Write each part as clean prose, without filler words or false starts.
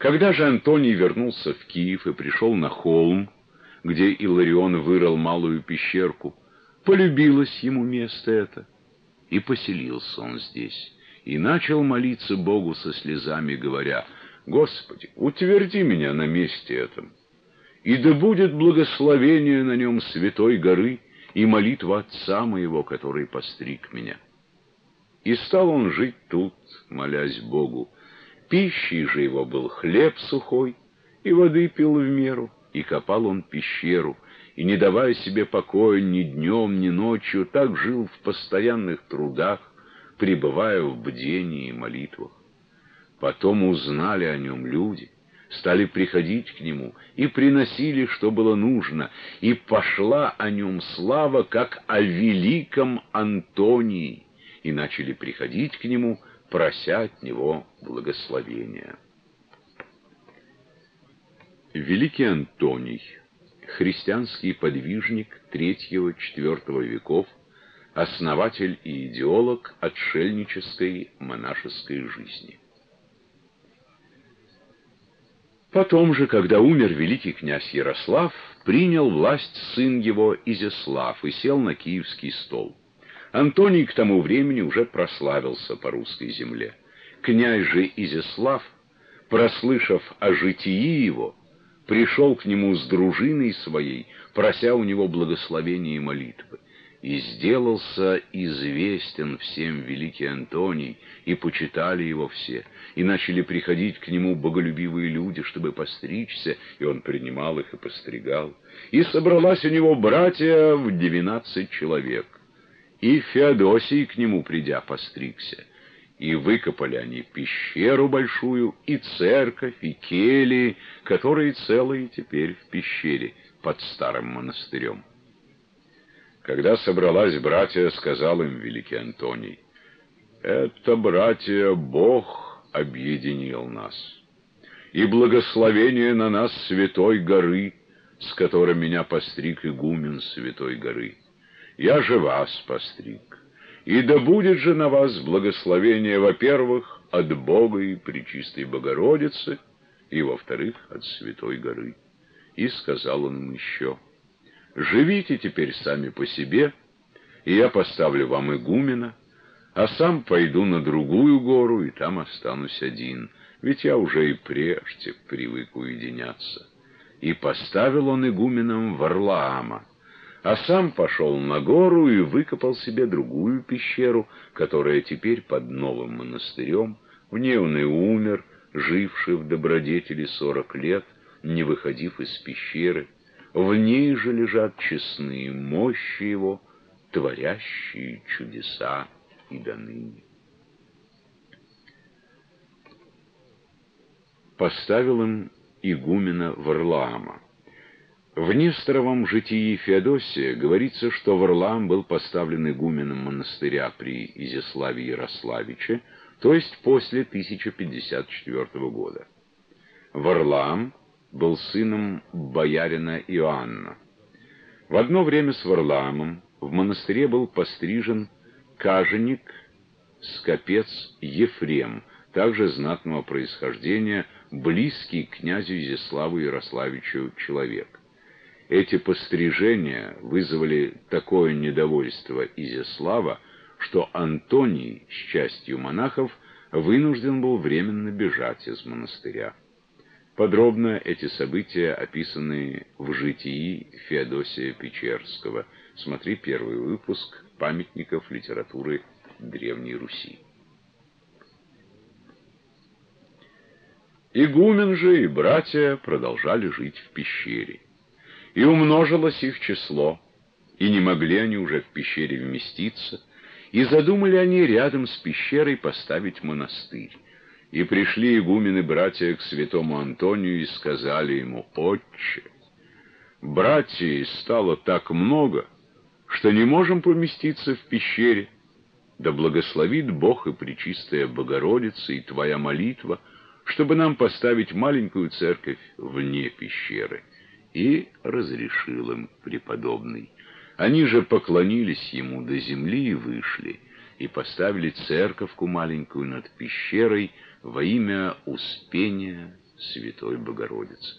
Когда же Антоний вернулся в Киев и пришел на холм, где Илларион вырыл малую пещерку, полюбилось ему место это, и поселился он здесь, и начал молиться Богу со слезами, говоря: «Господи, утверди меня на месте этом, и да будет благословение на нем святой горы и молитва отца моего, который постриг меня». И стал он жить тут, молясь Богу. Пищей же его был хлеб сухой, и воды пил в меру, и копал он пещеру, и, не давая себе покоя ни днем, ни ночью, так жил в постоянных трудах, пребывая в бдении и молитвах. Потом узнали о нем люди, стали приходить к нему и приносили, что было нужно, и пошла о нем слава, как о великом Антонии, и начали приходить к нему, прося от него благословения. Великий Антоний, христианский подвижник III-IV веков, основатель и идеолог отшельнической монашеской жизни. Потом же, когда умер великий князь Ярослав, принял власть сын его Изяслав и сел на киевский стол. Антоний к тому времени уже прославился по русской земле. Князь же Изяслав, прослышав о житии его, пришел к нему с дружиной своей, прося у него благословения и молитвы. И сделался известен всем великий Антоний, и почитали его все, и начали приходить к нему боголюбивые люди, чтобы постричься, и он принимал их и постригал. И собралась у него братья в 12 человек. И Феодосий к нему, придя, постригся. И выкопали они пещеру большую, и церковь, и келии, которые целые теперь в пещере под старым монастырем. Когда собралась братья, сказал им великий Антоний: «Это, братья, Бог объединил нас, и благословение на нас святой горы, с которой меня постриг игумен святой горы. Я же вас постриг, и да будет же на вас благословение, во-первых, от Бога и Пречистой Богородицы, и, во-вторых, от святой горы». И сказал он им еще: «Живите теперь сами по себе, и я поставлю вам игумена, а сам пойду на другую гору, и там останусь один, ведь я уже и прежде привык уединяться». И поставил он игуменом Варлаама, а сам пошел на гору и выкопал себе другую пещеру, которая теперь под новым монастырем. В ней он и умер, живший в добродетели 40 лет, не выходив из пещеры. В ней же лежат честные мощи его, творящие чудеса и доныне. Поставил им игумена Варлаама. В Несторовом житии Феодосия говорится, что Варлаам был поставлен игуменом монастыря при Изяславе Ярославиче, то есть после 1054 года. Варлаам был сыном боярина Иоанна. В одно время с Варлаамом в монастыре был пострижен каженик, скопец Ефрем, также знатного происхождения, близкий к князю Изяславу Ярославичу человек. Эти пострижения вызвали такое недовольство Изяслава, что Антоний с частью монахов вынужден был временно бежать из монастыря. Подробно эти события описаны в житии Феодосия Печерского. Смотри первый выпуск «Памятников литературы Древней Руси». Игумен же и братья продолжали жить в пещере. И умножилось их число, и не могли они уже в пещере вместиться, и задумали они рядом с пещерой поставить монастырь. И пришли игумены-братья к святому Антонию и сказали ему: «Отче, братьев стало так много, что не можем поместиться в пещере. Да благословит Бог и Пречистая Богородица, и твоя молитва, чтобы нам поставить маленькую церковь вне пещеры». И разрешил им преподобный. Они же поклонились ему до земли и вышли, и поставили церковку маленькую над пещерой во имя Успения Святой Богородицы.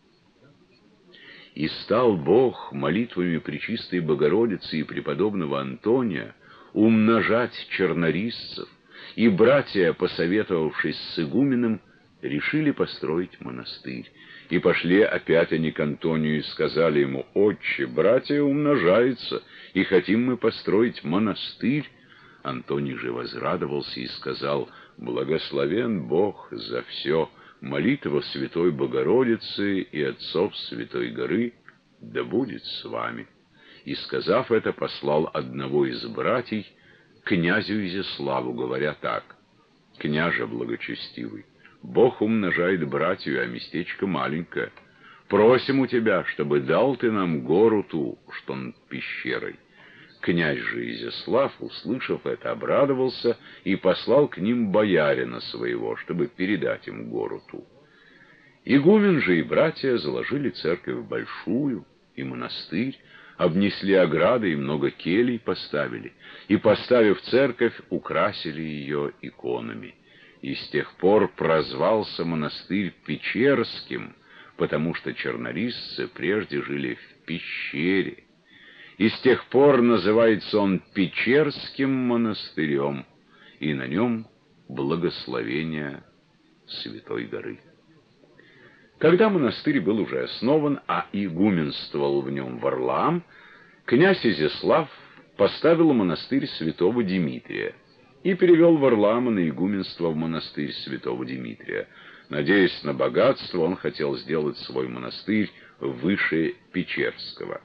И стал Бог молитвами Пречистой Богородицы и преподобного Антония умножать чернорисцев, и братья, посоветовавшись с игуменом, решили построить монастырь. И пошли опять они к Антонию и сказали ему: «Отче, братья умножаются, и хотим мы построить монастырь». Антоний же возрадовался и сказал: «Благословен Бог за все, молитва Святой Богородицы и отцов Святой Горы да будет с вами». И, сказав это, послал одного из братьев князю Изяславу, говоря так: «Княже благочестивый, Бог умножает братью, а местечко маленькое. Просим у тебя, чтобы дал ты нам гору ту, что над пещерой». Князь же Изяслав, услышав это, обрадовался и послал к ним боярина своего, чтобы передать им гору ту. Игумен же и братья заложили церковь большую и монастырь, обнесли ограды и много келий поставили, и, поставив церковь, украсили ее иконами. И с тех пор прозвался монастырь Печерским, потому что чернорисцы прежде жили в пещере. И с тех пор называется он Печерским монастырем, и на нем благословение Святой Горы. Когда монастырь был уже основан, а игуменствовал в нем Варлаам, князь Изяслав поставил монастырь святого Димитрия и перевел Варлаама на игуменство в монастырь святого Димитрия. Надеясь на богатство, он хотел сделать свой монастырь выше Печерского.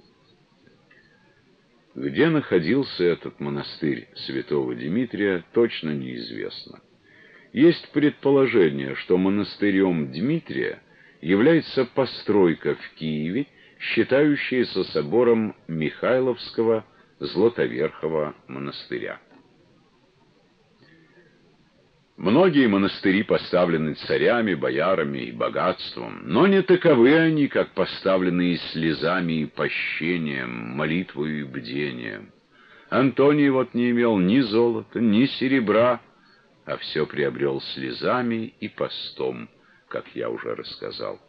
Где находился этот монастырь святого Димитрия, точно неизвестно. Есть предположение, что монастырем Дмитрия является постройка в Киеве, считающаяся собором Михайловского Златоверхова монастыря. Многие монастыри поставлены царями, боярами и богатством, но не таковы они, как поставленные слезами и пощением, молитвою и бдением. Антоний вот не имел ни золота, ни серебра, а все приобрел слезами и постом, как я уже рассказал.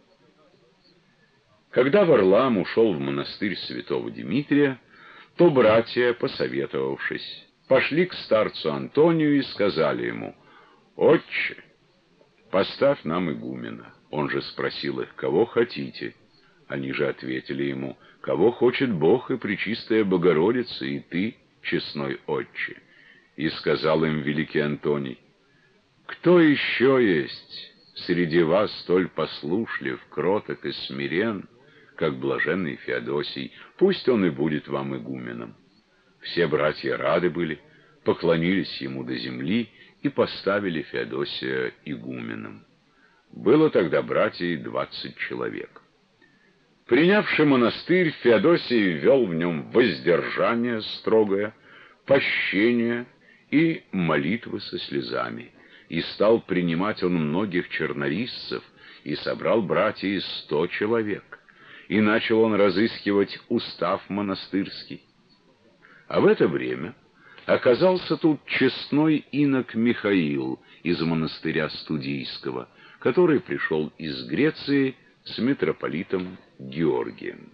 Когда Варлаам ушел в монастырь святого Димитрия, то братья, посоветовавшись, пошли к старцу Антонию и сказали ему: «Отче, поставь нам игумена». Он же спросил их: «Кого хотите?» Они же ответили ему: «Кого хочет Бог и Пречистая Богородица, и ты, честной отче». И сказал им великий Антоний: «Кто еще есть среди вас столь послушлив, кроток и смирен, как блаженный Феодосий? Пусть он и будет вам игуменом». Все братья рады были, поклонились ему до земли и поставили Феодосия игуменом. Было тогда братьей 20 человек. Принявший монастырь, Феодосий ввел в нем воздержание строгое, пощение и молитвы со слезами. И стал принимать он многих чернорисцев, и собрал братьев 100 человек. И начал он разыскивать устав монастырский. А в это время оказался тут честной инок Михаил из монастыря Студийского, который пришел из Греции с митрополитом Георгием.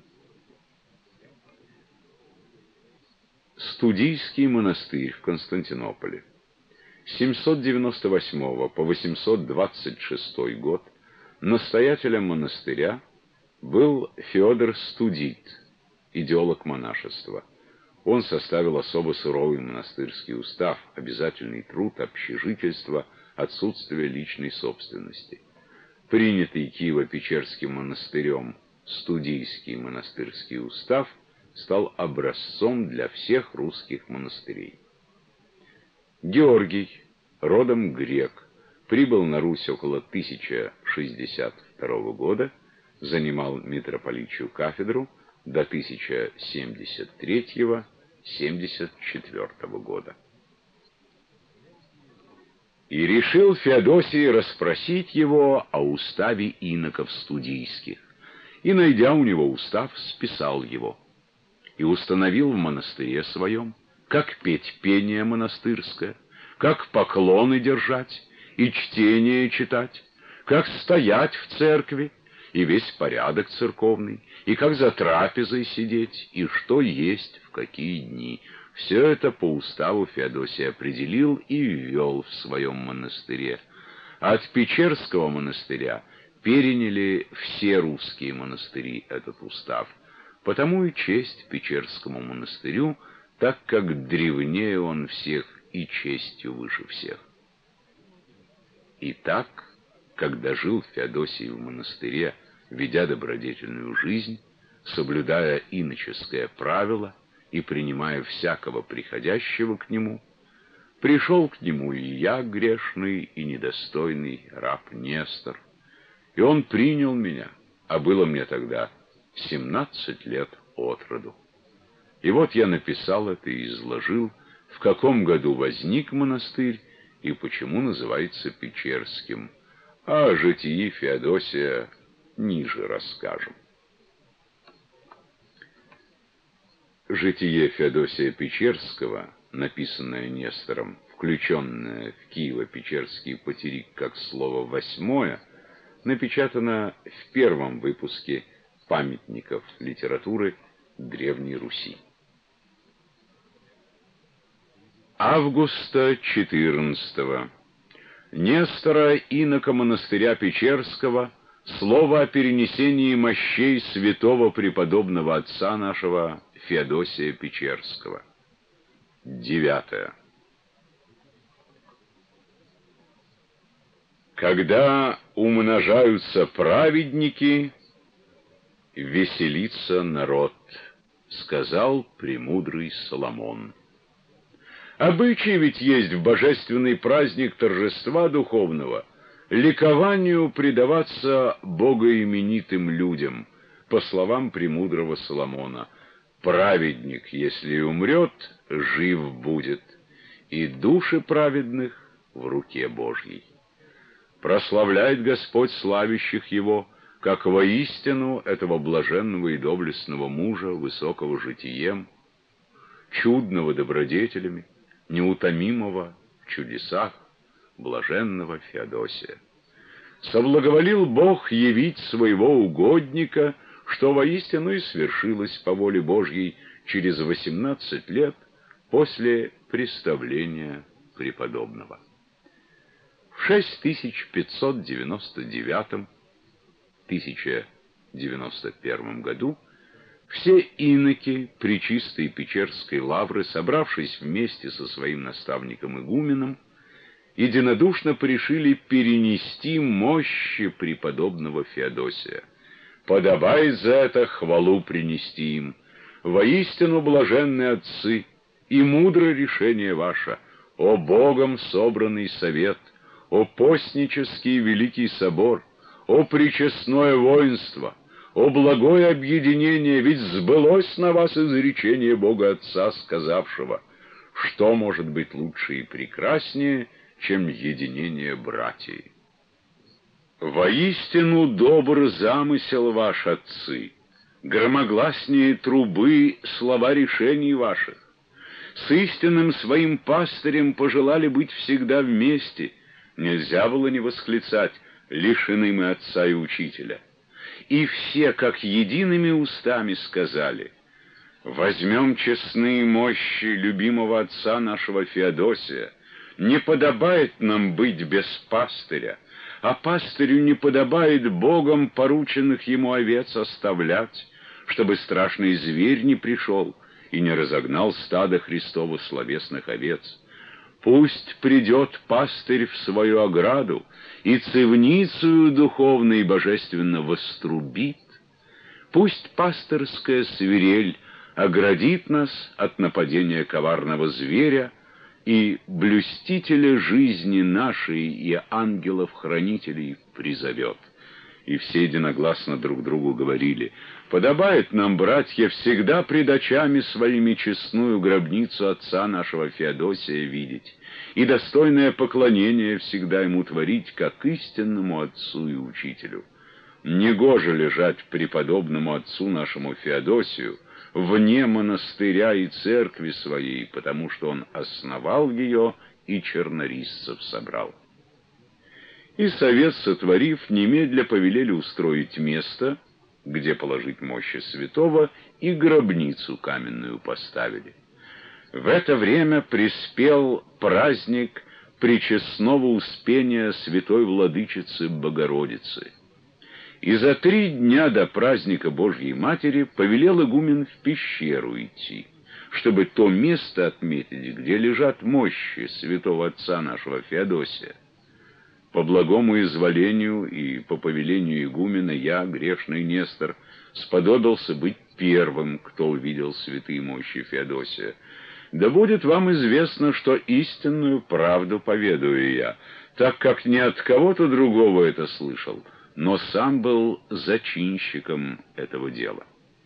Студийский монастырь в Константинополе. С 798 по 826 год настоятелем монастыря был Феодор Студит, идеолог монашества. Он составил особо суровый монастырский устав, обязательный труд, общежительство, отсутствие личной собственности. Принятый Киево-Печерским монастырем Студийский монастырский устав стал образцом для всех русских монастырей. Георгий, родом грек, прибыл на Русь около 1062 года, занимал митрополичью кафедру до 1073-74 года. И решил Феодосий расспросить его о уставе иноков студийских, и, найдя у него устав, списал его, и установил в монастыре своем, как петь пение монастырское, как поклоны держать и чтение читать, как стоять в церкви, и весь порядок церковный, и как за трапезой сидеть, и что есть в какие дни. Все это по уставу Феодосий определил и ввел в своем монастыре. От Печерского монастыря переняли все русские монастыри этот устав, потому и честь Печерскому монастырю, так как древнее он всех и честью выше всех. Итак, когда жил Феодосий в монастыре, ведя добродетельную жизнь, соблюдая иноческое правило и принимая всякого приходящего к нему, пришел к нему и я, грешный и недостойный раб Нестор, и он принял меня, а было мне тогда 17 лет от роду. И вот я написал это и изложил, в каком году возник монастырь и почему называется Печерским, а о житии Феодосия ниже расскажем. Житие Феодосия Печерского, написанное Нестором, включенное в Киево-Печерский потерик как слово 8, напечатано в первом выпуске памятников литературы Древней Руси. Августа 14-го. Нестора, инока монастыря Печерского, слово о перенесении мощей святого преподобного отца нашего Феодосия Печерского. 9. Когда умножаются праведники, веселится народ, сказал премудрый Соломон. Обычай ведь есть в божественный праздник торжества духовного ликованию предаваться богоименитым людям, по словам премудрого Соломона. Праведник, если умрет, жив будет, и души праведных в руке Божьей. Прославляет Господь славящих Его, как воистину этого блаженного и доблестного мужа, высокого житием, чудного добродетелями, неутомимого в чудесах, блаженного Феодосия. Соблаговолил Бог явить своего угодника, что воистину и свершилось по воле Божьей через 18 лет после представления преподобного. В 6599-1091 году все иноки пречистой Печерской лавры, собравшись вместе со своим наставником-игуменом, единодушно порешили перенести мощи преподобного Феодосия. Подобает за это хвалу принести им. Воистину блаженные отцы, и мудрое решение ваше, о Богом собранный совет, о постнический великий собор, о причестное воинство, о благое объединение, ведь сбылось на вас изречение Бога Отца, сказавшего, что может быть лучше и прекраснее, чем единение братьев. Воистину добр замысел ваш, отцы, громогласнее трубы слова решений ваших. С истинным своим пастырем пожелали быть всегда вместе, нельзя было не восклицать, лишены мы отца и учителя. И все, как едиными устами, сказали: возьмем честные мощи любимого отца нашего Феодосия. Не подобает нам быть без пастыря, а пастырю не подобает Богом порученных ему овец оставлять, чтобы страшный зверь не пришел и не разогнал стадо Христову словесных овец. Пусть придет пастырь в свою ограду и цевницею духовно и божественно вострубит. Пусть пастырская свирель оградит нас от нападения коварного зверя и блюстителя жизни нашей и ангелов-хранителей призовет. И все единогласно друг другу говорили: подобает нам, братья, всегда пред очами своими честную гробницу отца нашего Феодосия видеть, и достойное поклонение всегда ему творить, как истинному отцу и учителю. Негоже лежать преподобному отцу нашему Феодосию вне монастыря и церкви своей, потому что он основал ее и чернорисцев собрал. И совет сотворив, немедля повелели устроить место, где положить мощи святого, и гробницу каменную поставили. В это время приспел праздник Пречестного Успения Святой Владычицы Богородицы. И за 3 дня до праздника Божьей Матери повелел игумен в пещеру идти, чтобы то место отметить, где лежат мощи святого отца нашего Феодосия. По благому изволению и по повелению игумена я, грешный Нестор, сподобился быть первым, кто увидел святые мощи Феодосия. Да будет вам известно, что истинную правду поведаю я, так как не от кого-то другого это слышал, но сам был зачинщиком этого дела.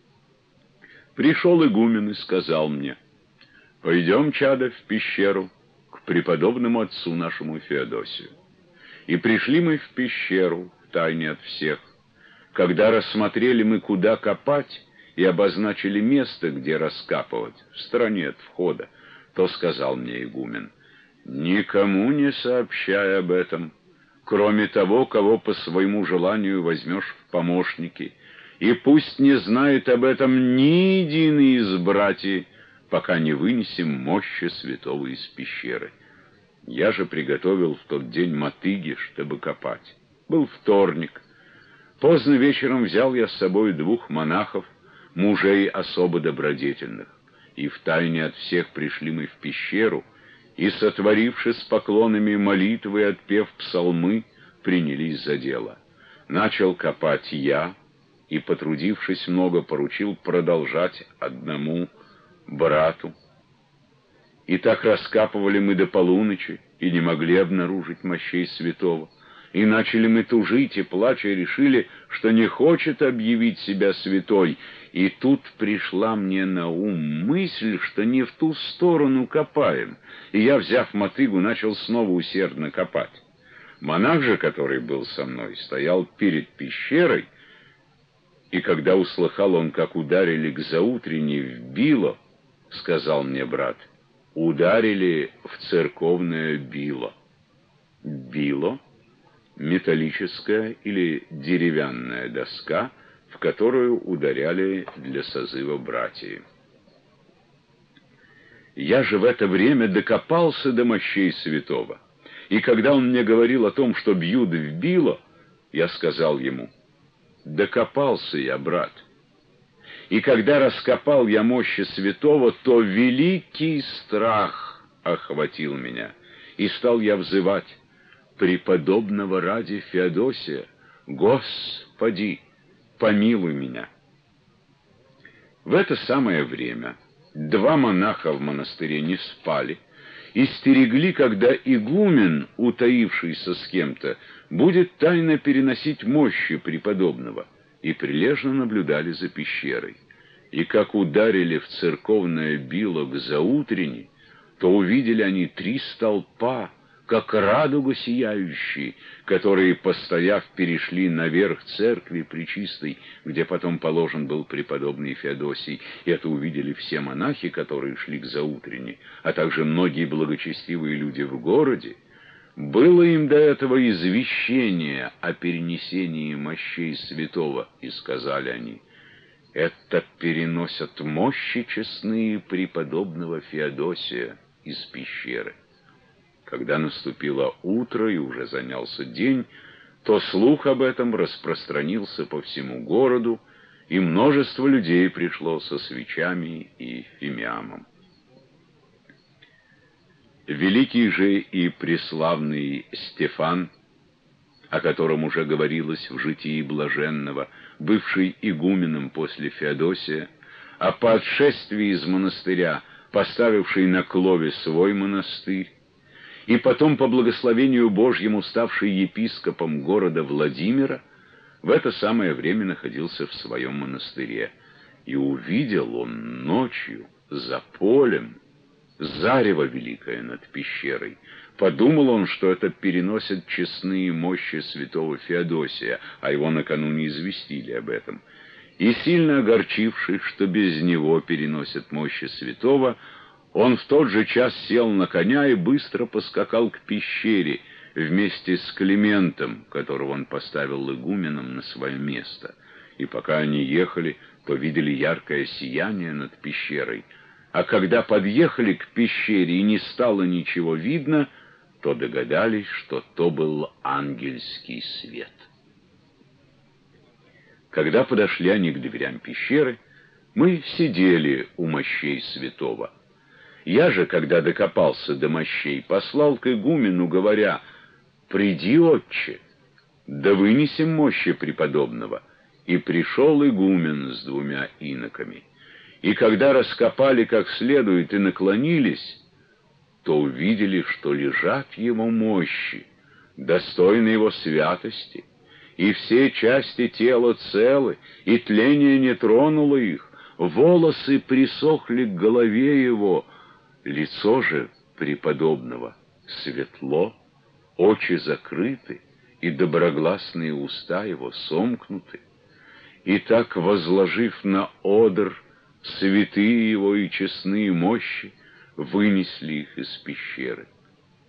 Пришел игумен и сказал мне: «Пойдем, чадо, в пещеру к преподобному отцу нашему Феодосию». И пришли мы в пещеру, втайне от всех. Когда рассмотрели мы, куда копать, и обозначили место, где раскапывать, в стороне от входа, то сказал мне игумен: «Никому не сообщай об этом, кроме того, кого по своему желанию возьмешь в помощники, и пусть не знает об этом ни единый из братьев, пока не вынесем мощи святого из пещеры». Я же приготовил в тот день мотыги, чтобы копать. Был вторник. Поздно вечером взял я с собой 2 монахов, мужей особо добродетельных. И втайне от всех пришли мы в пещеру, и, сотворивши с поклонами молитвы и отпев псалмы, принялись за дело. Начал копать я, и, потрудившись много, поручил продолжать одному брату. И так раскапывали мы до полуночи, и не могли обнаружить мощей святого. И начали мы тужить и, плача, решили, что не хочет объявить себя святой. И тут пришла мне на ум мысль, что не в ту сторону копаем. И я, взяв мотыгу, начал снова усердно копать. Монах же, который был со мной, стоял перед пещерой, и когда услыхал он, как ударили к заутренней в било, сказал мне брат: «Ударили в церковное било». Било — металлическая или деревянная доска, в которую ударяли для созыва братьев. Я же в это время докопался до мощей святого, и когда он мне говорил о том, что бьют в било, я сказал ему: «Докопался я, брат». И когда раскопал я мощи святого, то великий страх охватил меня, и стал я взывать: «Преподобного ради Феодосия, Господи, помилуй меня». В это самое время 2 монаха в монастыре не спали и стерегли, когда игумен, утаившийся с кем-то, будет тайно переносить мощи преподобного, и прилежно наблюдали за пещерой. И как ударили в церковное било к заутрени, то увидели они 3 столпа, как радуга сияющие, которые, постояв, перешли наверх церкви пречистой, где потом положен был преподобный Феодосий. И это увидели все монахи, которые шли к заутрени, а также многие благочестивые люди в городе. Было им до этого извещение о перенесении мощей святого, и сказали они: «Это переносят мощи честные преподобного Феодосия из пещеры». Когда наступило утро и уже занялся день, то слух об этом распространился по всему городу, и множество людей пришло со свечами и фимиамом. Великий же и преславный Стефан, о котором уже говорилось в житии блаженного, бывший игуменом после Феодосия, а по отшествии из монастыря поставивший на Клове свой монастырь, и потом по благословению Божьему ставший епископом города Владимира, в это самое время находился в своем монастыре. И увидел он ночью за полем зарево великое над пещерой. Подумал он, что это переносят честные мощи святого Феодосия, а его накануне известили об этом. И сильно огорчившись, что без него переносят мощи святого, он в тот же час сел на коня и быстро поскакал к пещере, вместе с Климентом, которого он поставил игуменом на свое место. И пока они ехали, то видели яркое сияние над пещерой, а когда подъехали к пещере и не стало ничего видно, то догадались, что то был ангельский свет. Когда подошли они к дверям пещеры, мы сидели у мощей святого. Я же, когда докопался до мощей, послал к игумену, говоря: «Приди, отче, да вынесем мощи преподобного». И пришел игумен с 2 иноками. И когда раскопали как следует и наклонились, то увидели, что лежат его мощи, достойны его святости, и все части тела целы, и тление не тронуло их, волосы присохли к голове его, лицо же преподобного светло, очи закрыты, и доброгласные уста его сомкнуты. И так, возложив на одр святые его и честные мощи, вынесли их из пещеры.